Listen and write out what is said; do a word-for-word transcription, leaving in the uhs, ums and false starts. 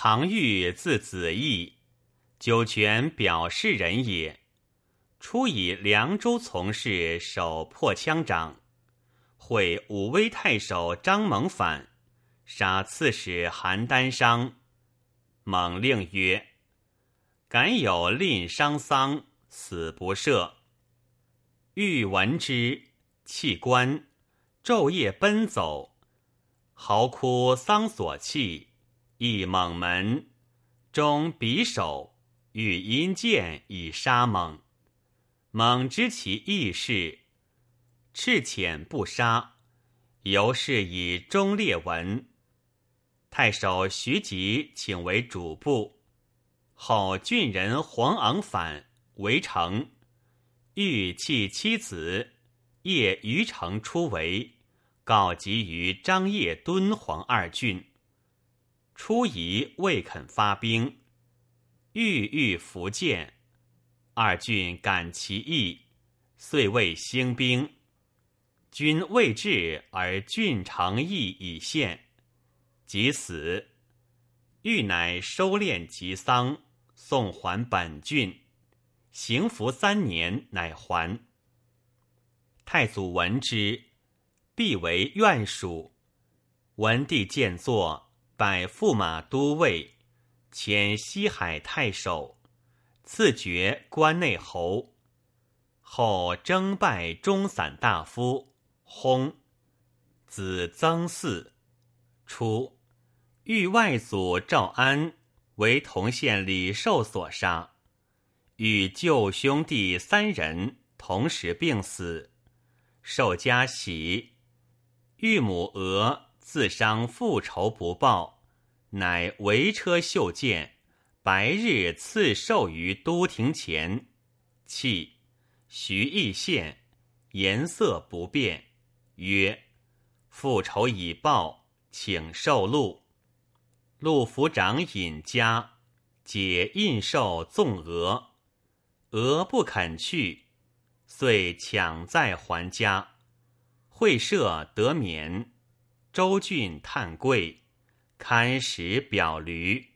唐玉字子义，酒泉表氏人也。初以凉州从事守破羌长，会武威太守张猛反，杀刺史韩丹商。猛令曰：敢有吝伤丧，死不赦。欲闻之，弃官，昼夜奔走，嚎哭丧所弃，亦猛门，终匕首，欲因剑以杀猛。猛知其义士，赤遣不杀，由是以忠烈闻。太守徐吉请为主簿，后郡人黄昂反，围城，欲弃妻子，夜于城出围，告急于张掖、敦煌二郡。初疑未肯发兵，郁郁伏见，二郡感其意，遂未兴兵。军未至，而郡城邑已现，即死。郁乃收敛疾丧，送还本郡，行服三年，乃还。太祖闻之，必为院属。文帝见作，拜驸马都尉，迁西海太守，赐爵关内侯。后征拜中散大夫，薨。子曾嗣。初，豫外祖赵安为同县李寿所杀，与舅兄弟三人同时病死。寿家喜，豫母娥自伤复仇不报，乃围车袖剑，白日刺寿于都亭前。泣，徐邑县，颜色不变，曰：复仇已报，请受禄。陆府长尹家解印绶纵俄，俄不肯去，遂抢载还家。会社得免，州郡叹贵，堪使表驴。